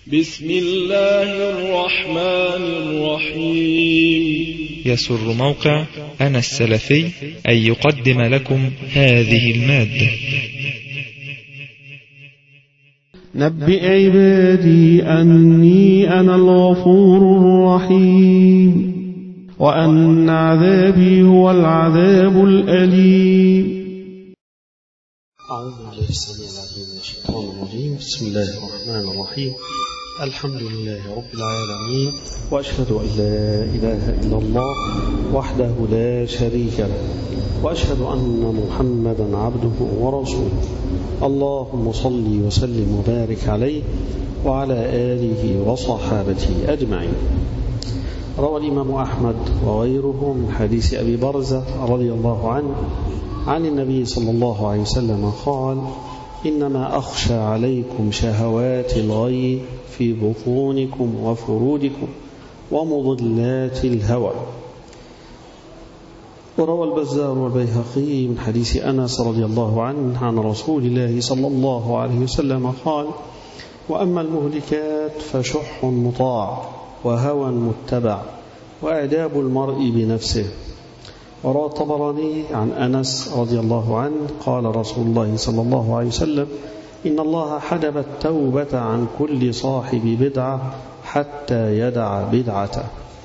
بسم الله الرحمن الرحيم. يسر موقع أنا السلفي أن يقدم لكم هذه المادة. نبئ عبادي أني أنا الغفور الرحيم وأن عذابي هو العذاب الأليم. أعوذ بالله السميع العليم من الشيطان الرجيم. بسم الله الرحمن الرحيم. الحمد لله رب العالمين، وأشهد أن لا إله إلا الله وحده لا شريك له، وأشهد أن محمدا عبده ورسوله. اللهم صل وسلم وبارك عليه وعلى آله وصحابته أجمعين. روى الإمام أحمد وغيره من حديث أبي برزة رضي الله عنه عن النبي صلى الله عليه وسلم قال: إنما أخشى عليكم شهوات الغي في بطونكم وفروجكم ومضلات الهوى. وروى البزار والبيهقي من حديث أنس رضي الله عنه عن رسول الله صلى الله عليه وسلم قال: وأما المهلكات فشح مطاع وهوى متبع وإعجاب المرء بنفسه. وروى الطبراني عن أنس رضي الله عنه قال رسول الله صلى الله عليه وسلم: إن الله حجب التوبة عن كل صاحب بدعة حتى يدع بدعته.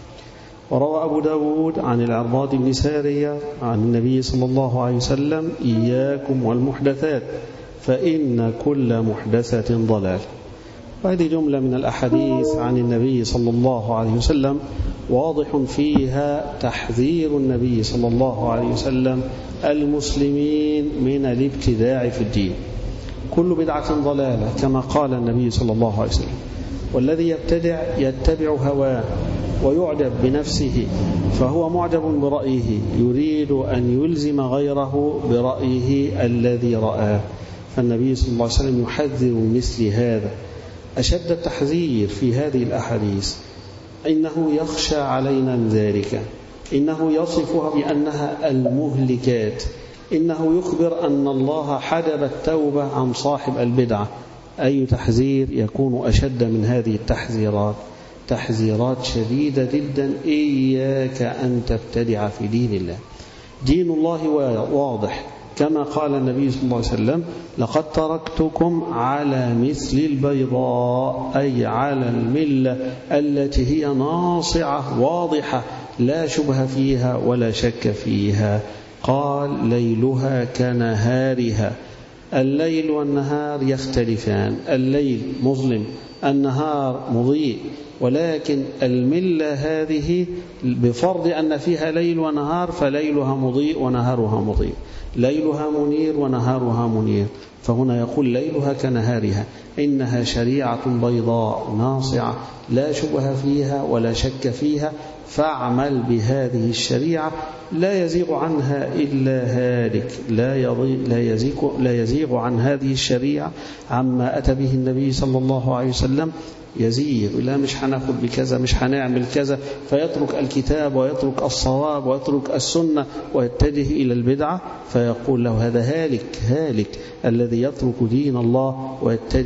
وروى أبو داود عن العرباض بن سارية عن النبي صلى الله عليه وسلم: إياكم والمحدثات فإن كل محدثة ضلال. وهذه جملة من الأحاديث عن النبي صلى الله عليه وسلم واضح فيها تحذير النبي صلى الله عليه وسلم المسلمين من الابتداع في الدين. كل بدعة ضلالة كما قال النبي صلى الله عليه وسلم، والذي يبتدع يتبع هواه ويعجب بنفسه، فهو معجب برأيه يريد أن يلزم غيره برأيه الذي رآه. فالنبي صلى الله عليه وسلم يحذر مثل هذا أشد التحذير في هذه الأحاديث. إنه يخشى علينا من ذلك، إنه يصفها بأنها المهلكات، إنه يخبر أن الله حجب التوبة عن صاحب البدعة. أي تحذير يكون أشد من هذه التحذيرات؟ تحذيرات شديدة جدا. إياك أن تبتدع في دين الله. دين الله واضح كما قال النبي صلى الله عليه وسلم: لقد تركتكم على مثل البيضاء، أي على الملة التي هي ناصعة واضحة لا شبه فيها ولا شك فيها. قال: ليلها كنهارها. الليل والنهار يختلفان، الليل مظلم، النهار مضيء، ولكن الملة هذه بفرض أن فيها ليل ونهار فليلها مضيء ونهارها مضيء، ليلها منير ونهارها منير. فهنا يقول: ليلها كنهارها، إنها شريعة بيضاء ناصعة لا شبه فيها ولا شك فيها، فاعمل بهذه الشريعة لا يزيغ عنها إلا هالك. لا يزيغ عن هذه الشريعة عما أتى به النبي صلى الله عليه وسلم. يزيغ، لا مش هناخد بكذا، مش هنعمل كذا، فيترك الكتاب ويترك الصواب ويترك السنة ويتجه إلى البدعة. فيقول له: هذا هالك الذي يترك دين الله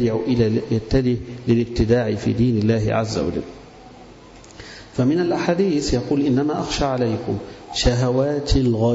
ويتجه للابتداع في دين الله عز وجل. فمن الأحاديث يقول: إنما أخشى عليكم شهوات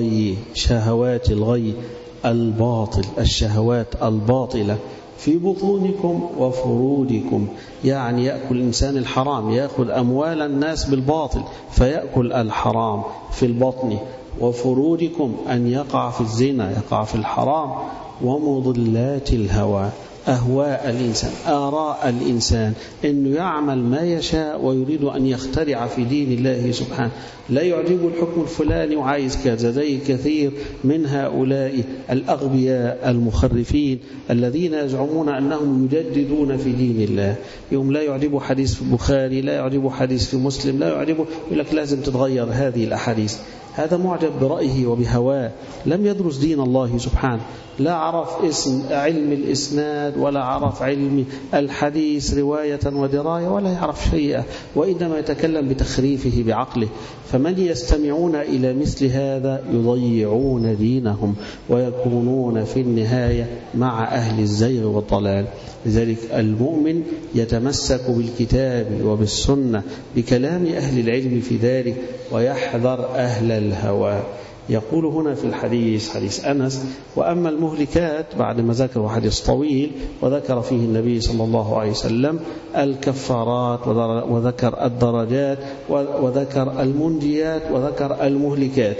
الغي الباطل، الشهوات الباطلة في بطونكم وفروجكم. يعني يأكل الإنسان الحرام، يأخذ أموال الناس بالباطل فيأكل الحرام في البطن. وفروجكم أن يقع في الزنا، يقع في الحرام. ومضلات الهوى، أهواء الإنسان، آراء الإنسان، أنه يعمل ما يشاء ويريد أن يخترع في دين الله سبحانه. لا يعجب الحكم الفلاني وعايز كذا، زي كثير من هؤلاء الأغبياء المخرفين الذين يزعمون أنهم يجددون في دين الله. يوم لا يعجبه حديث في البخاري، لا يعجبه حديث في مسلم، لا يعجبه، يقول لك لازم تتغير هذه الأحاديث. هذا معجب برأيه وبهواه، لم يدرس دين الله سبحانه، لا عرف اسم علم الإسناد ولا عرف علم الحديث رواية ودراية ولا يعرف شيئا، وإنما يتكلم بتخريفه بعقله. فمن يستمعون إلى مثل هذا يضيعون دينهم ويكونون في النهاية مع أهل الزيغ والضلال. لذلك المؤمن يتمسك بالكتاب وبالسنة بكلام أهل العلم في ذلك ويحذر أهل الهوى. يقول هنا في الحديث حديث أنس: وأما المهلكات، بعد ما ذكر حديث طويل وذكر فيه النبي صلى الله عليه وسلم الكفارات وذكر الدرجات وذكر المنجيات وذكر المهلكات.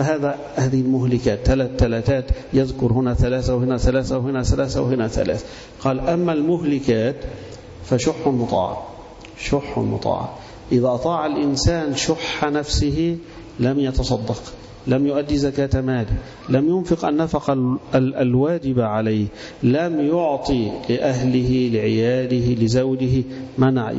هذه المهلكات ثلاثات، يذكر هنا ثلاثة وهنا ثلاثة وهنا ثلاثة وهنا ثلاثة. قال: أما المهلكات فشح مطاع. شح مطاع، إذا أطاع الإنسان شح نفسه لم يتصدق، لم يؤدي زكاة ماله، لم ينفق النفقة الواجب عليه، لم يعطي لأهله لعياله لزوجه، منع.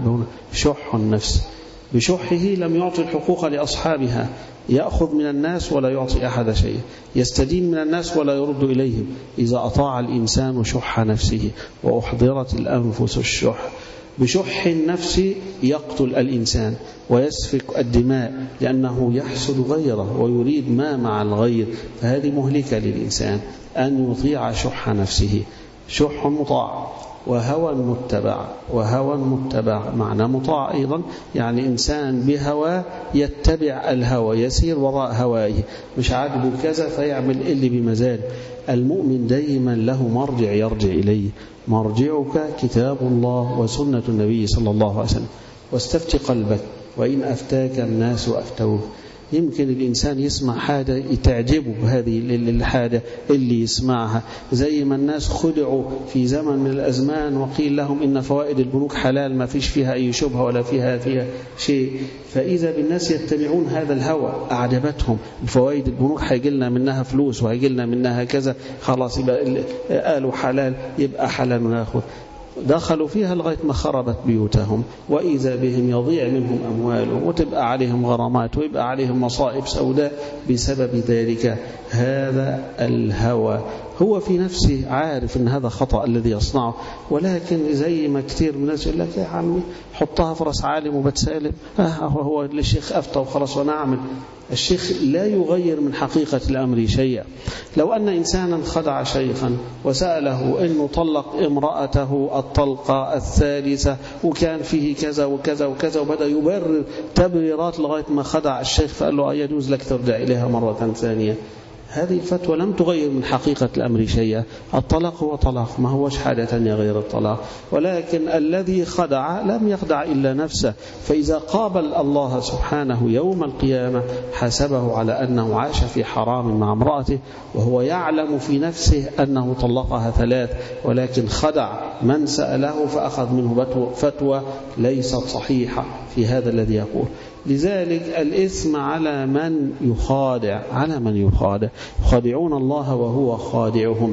شح النفس، بشحه لم يعطي الحقوق لأصحابها، يأخذ من الناس ولا يعطي أحد شيء، يستدين من الناس ولا يرد إليهم. إذا أطاع الإنسان شح نفسه وأحضرت الأنفس الشح. بشح النفس يقتل الإنسان ويسفك الدماء لأنه يحسد غيره ويريد ما مع الغير، فهذه مهلكة للإنسان أن يطيع شح نفسه. شح مطاع وهوى متبع. وهوى متبع معنى مطاع أيضا، يعني إنسان بهوى يتبع الهوى، يسير وراء هوائه، مش عاجبه كذا فيعمل اللي بمزاجه. المؤمن دائما له مرجع يرجع إليه، مرجعك كتاب الله وسنة النبي صلى الله عليه وسلم، واستفت قلبك وإن أفتاك الناس أفتوه. يمكن الإنسان يسمع حاجة تعجبه، هذه الحاجة اللي يسمعها، زي ما الناس خدعوا في زمن من الأزمان وقيل لهم إن فوائد البنوك حلال ما فيش فيها أي شبهة ولا فيها شيء، فإذا بالناس يتبعون هذا الهوى، أعجبتهم فوائد البنوك، هيجي لنا منها فلوس وهيجي لنا منها كذا، خلاص يبقى قالوا حلال يبقى حلال وناخذ. دخلوا فيها لغاية ما خربت بيوتهم، وإذا بهم يضيع منهم أموالهم وتبقى عليهم غرامات ويبقى عليهم مصائب سوداء بسبب ذلك. هذا الهوى، هو في نفسه عارف أن هذا خطأ الذي يصنعه، ولكن زي ما كثير من الناس يقول لك: يا عمي حطها في راس عالم وبتسالم، هو الشيخ أفتى وخلاص ونعمل. الشيخ لا يغير من حقيقة الأمر شيئا. لو أن إنسانا خدع شيخا وسأله أنه طلق امرأته الطلقة الثالثة وكان فيه كذا وكذا وكذا، وبدأ يبرر تبريرات لغاية ما خدع الشيخ، فقال له: يجوز لك ترجع إليها مرة ثانية. هذه الفتوى لم تغير من حقيقة الأمر شيئا. الطلاق هو طلاق، ما هوش حاجة ثانية غير الطلاق، ولكن الذي خدع لم يخدع إلا نفسه. فإذا قابل الله سبحانه يوم القيامة حسبه على أنه عاش في حرام مع امرأته وهو يعلم في نفسه أنه طلقها 3، ولكن خدع من سأله فأخذ منه فتوى ليست صحيحة في هذا الذي يقول. لذلك الإثم على من يخادع، يخادعون الله وهو خادعهم.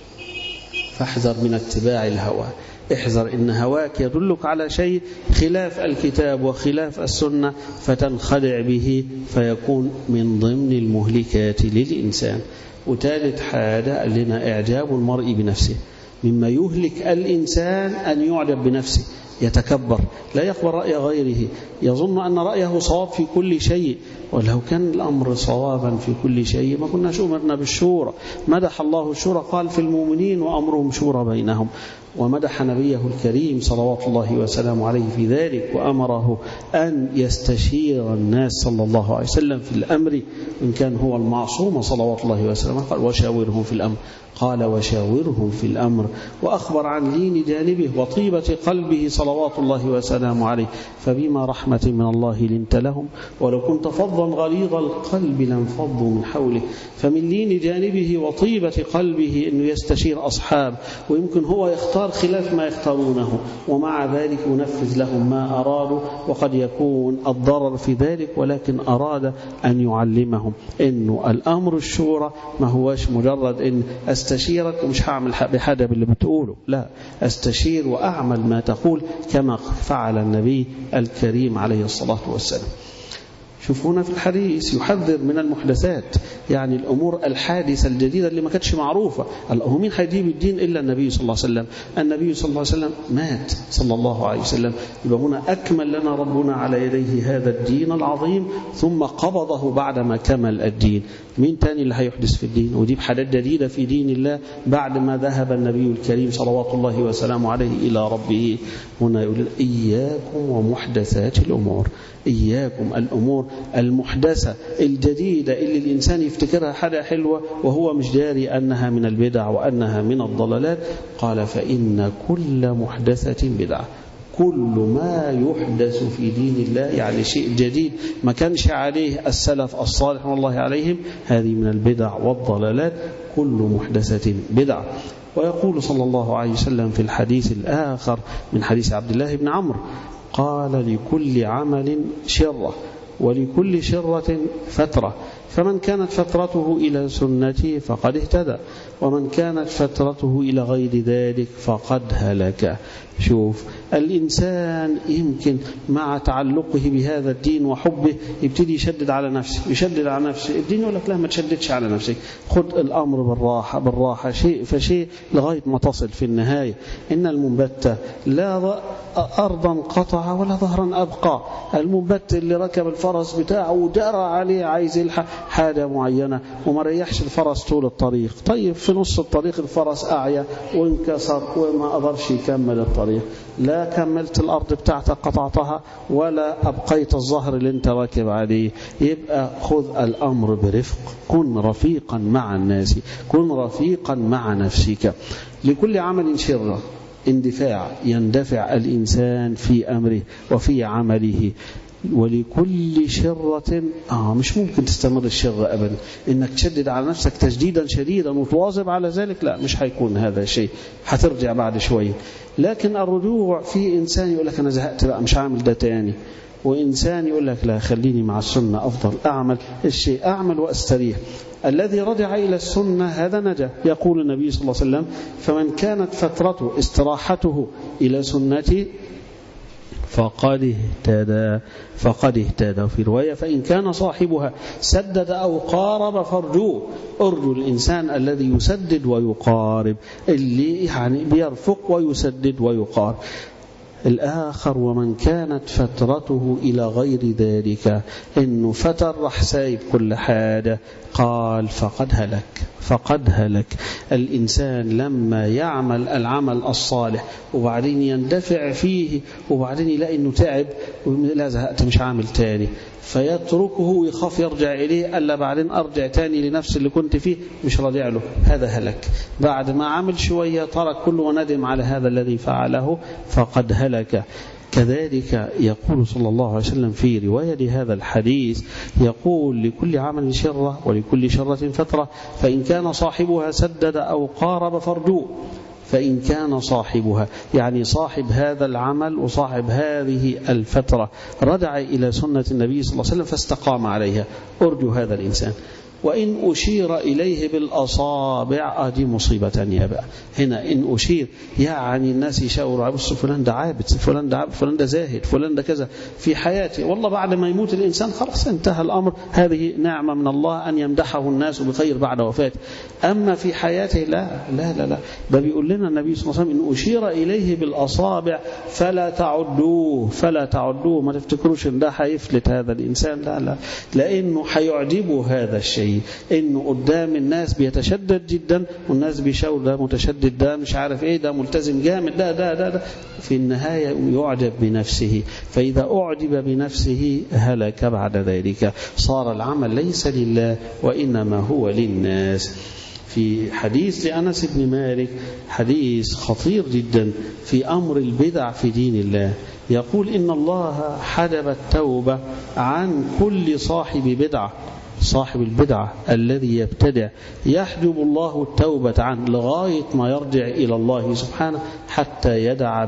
فاحذر من اتباع الهوى، احذر إن هواك يدلك على شيء خلاف الكتاب وخلاف السنة فتنخدع به فيكون من ضمن المهلكات للإنسان. وثالث حاجة لنا إعجاب المرء بنفسه. مما يهلك الإنسان أن يعجب بنفسه، يتكبر، لا يقبل رأي غيره، يظن أن رأيه صواب في كل شيء. ولو كان الأمر صوابا في كل شيء ما كناش أمرنا بالشورى. مدح الله الشورى، قال: في المؤمنين وأمرهم شورى بينهم. ومدح نبيه الكريم صلوات الله وسلامه عليه في ذلك، وأمره أن يستشير الناس صلى الله عليه وسلم في الأمر إن كان هو المعصوم صلوات الله وسلامه. قال: وشاورهم في الأمر. قال: وشاورهم في الأمر. وأخبر عن لين جانبه وطيبة قلبه صلوات الله وسلامه عليه. فبما رحمة من الله لنت لهم ولو كنت فظا غليظ القلب لانفضوا من حوله. فمن لين جانبه وطيبة قلبه أنه يستشير أصحاب، ويمكن هو يختار خلاف ما يختارونه، ومع ذلك ينفذ لهم ما أرادوا، وقد يكون الضرر في ذلك، ولكن أراد أن يعلمهم أنه الأمر الشورى ما هوش مجرد أن أستشيرك ومش هعمل بحاجة باللي بتقوله، لا، أستشير وأعمل ما تقول كما فعل النبي الكريم عليه الصلاة والسلام. شوف هنا في الحديث يحذر من المحدثات، يعني الأمور الحادثة الجديدة اللي ما كانتش معروفة. هو مين هيجيب الدين إلا النبي صلى الله عليه وسلم؟ النبي صلى الله عليه وسلم مات صلى الله عليه وسلم، يبقى هنا أكمل لنا ربنا على يديه هذا الدين العظيم ثم قبضه بعدما كمل الدين. مين تاني اللي هيحدث في الدين ويجيب حاجات جديدة في دين الله بعد ما ذهب النبي الكريم صلوات الله وسلامه عليه إلى ربه؟ هنا يقول إياكم ومحدثات الأمور، إياكم الأمور المحدثة الجديدة اللي الإنسان يفتكرها حاجة حلوة وهو مش داري أنها من البدع وأنها من الضلالات. قال فإن كل محدثة بدعة، كل ما يحدث في دين الله يعني شيء جديد ما كانش عليه السلف الصالح والله عليهم، هذه من البدع والضلالات، كل محدثة بدعة. ويقول صلى الله عليه وسلم في الحديث الآخر من حديث عبد الله بن عمرو قال لكل عمل شرة ولكل شرة فترة، فمن كانت فترته إلى سنتي فقد اهتدى ومن كانت فترته إلى غير ذلك فقد هلك. شوف الإنسان يمكن مع تعلقه بهذا الدين وحبه يبتدي يشدد على نفسه الدين يقول لك لا ما تشددش على نفسك، خذ الأمر بالراحة شيء فشيء لغاية ما تصل في النهاية. إن المنبت لا أرضا قطع ولا ظهرا أبقى، المنبت اللي ركب الفرس بتاعه ودار عليه عايز يلحق حاجة معينة وما ريحش الفرس طول الطريق، طيب في نص الطريق الفرس أعيا وانكسر وما قدرش يكمل الطريق، لا كملت الأرض بتاعتك قطعتها ولا أبقيت الظهر اللي انت راكب عليه. يبقى خذ الأمر برفق، كن رفيقا مع الناس، كن رفيقا مع نفسك. لكل عمل شرة اندفاع، يندفع الإنسان في أمره وفي عمله، ولكل شرة مش ممكن تستمر الشر أبدا، إنك تشدد على نفسك تشديدا شديدا وتواظب على ذلك، لا مش هيكون هذا الشيء، هترجع بعد شوية. لكن الرجوع في إنسان يقول لك أنا زهقت بقى مش هعمل ده تاني، وإنسان يقول لك لا خليني مع السنة أفضل، أعمل الشيء أعمل وأستريح. الذي رجع إلى السنة هذا نجا. يقول النبي صلى الله عليه وسلم فمن كانت فترته استراحته إلى سنتي فقد اهتدى. في رواية فإن كان صاحبها سدد أو قارب فارجوه، أرجو الإنسان الذي يسدد ويقارب، اللي يعني بيرفق ويسدد ويقارب. الآخر ومن كانت فترته إلى غير ذلك، إنه فتر راح سايب كل حاجة، قال فقد هلك. الإنسان لما يعمل العمل الصالح وبعدين يندفع فيه وبعدين يلاقي إنه تعب لا زهقت مش عامل تاني، فيتركه ويخاف يرجع إليه، ألا بعدين أرجع تاني لنفس اللي كنت فيه مش راجع له، هذا هلك. بعد ما عمل شوية ترك كله وندم على هذا الذي فعله، فقد هلك. كذلك يقول صلى الله عليه وسلم في رواية لهذا الحديث، يقول لكل عمل شرة ولكل شرة فترة، فإن كان صاحبها سدد أو قارب فارجوه. فإن كان صاحبها يعني صاحب هذا العمل وصاحب هذه الفترة رجع إلى سنة النبي صلى الله عليه وسلم فاستقام عليها، أرجو هذا الإنسان. وإن أشير إليه بالأصابع دي مصيبة تانية بقى. هنا إن أشير يعني الناس يشاوروا بص فلان ده عابد، فلان ده عابد، فلان ده زاهد، فلان ده كذا في حياته، والله بعد ما يموت الإنسان خلاص انتهى الأمر، هذه نعمة من الله أن يمدحه الناس بخير بعد وفاته. أما في حياته لا لا لا لا، ده بيقول لنا النبي صلى الله عليه وسلم إن أشير إليه بالأصابع فلا تعدوه، ما تفتكروش إن ده هيفلت هذا الإنسان، لا لا، لأنه هيعجبه هذا الشيء، إنه قدام الناس بيتشدد جدا والناس بيشاور ده متشدد، ده مش عارف إيه، ده ملتزم جامد، ده في النهاية يعجب بنفسه، فإذا أعجب بنفسه هلك بعد ذلك، صار العمل ليس لله وإنما هو للناس. في حديث لأنس بن مالك حديث خطير جدا في أمر البدع في دين الله، يقول إن الله حجب التوبة عن كل صاحب بدعة، صاحب البدعة الذي يبتدع يحجب الله التوبة عنه لغاية ما يرجع إلى الله سبحانه حتى يدع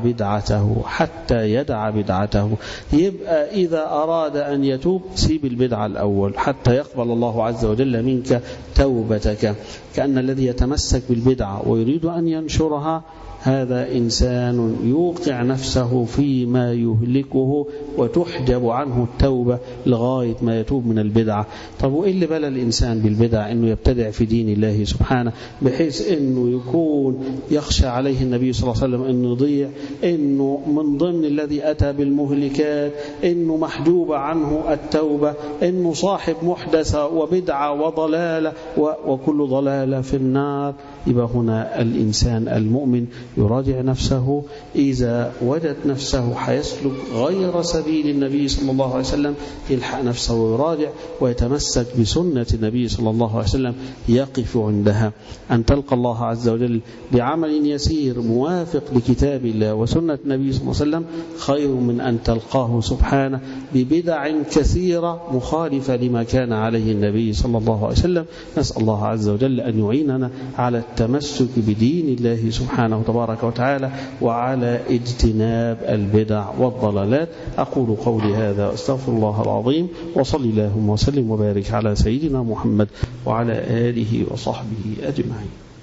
بدعته. يبقى إذا أراد أن يتوب سيب البدعة الأول حتى يقبل الله عز وجل منك توبتك. كأن الذي يتمسك بالبدعة ويريد أن ينشرها هذا إنسان يوقع نفسه فيما يهلكه وتحجب عنه التوبة لغاية ما يتوب من البدعة. طب وإيه اللي بلى الإنسان بالبدع؟ إنه يبتدع في دين الله سبحانه بحيث إنه يكون يخشى عليه النبي صلى الله عليه وسلم إنه يضيع، إنه من ضمن الذي أتى بالمهلكات، إنه محجوب عنه التوبة، إنه صاحب محدثة وبدعة وضلالة وكل ضلالة في النار. يبقى هنا الإنسان المؤمن يراجع نفسه، إذا وجد نفسه حيسلك غير سبيل النبي صلى الله عليه وسلم يلحق نفسه ويراجع ويتمسك بسنة النبي صلى الله عليه وسلم، يقف عندها. أن تلقى الله عز وجل بعمل يسير موافق لكتاب الله وسنة النبي صلى الله عليه وسلم خير من أن تلقاه سبحانه ببدع كثيرة مخالفة لما كان عليه النبي صلى الله عليه وسلم. نسأل الله عز وجل أن يعيننا على التمسك بدين الله سبحانه تبارك وتعالى وعلى اجتناب البدع والضلالات. أقول قولي هذا أستغفر الله العظيم، وصلي اللهم وسلم وبارك على سيدنا محمد وعلى آله وصحبه أجمعين.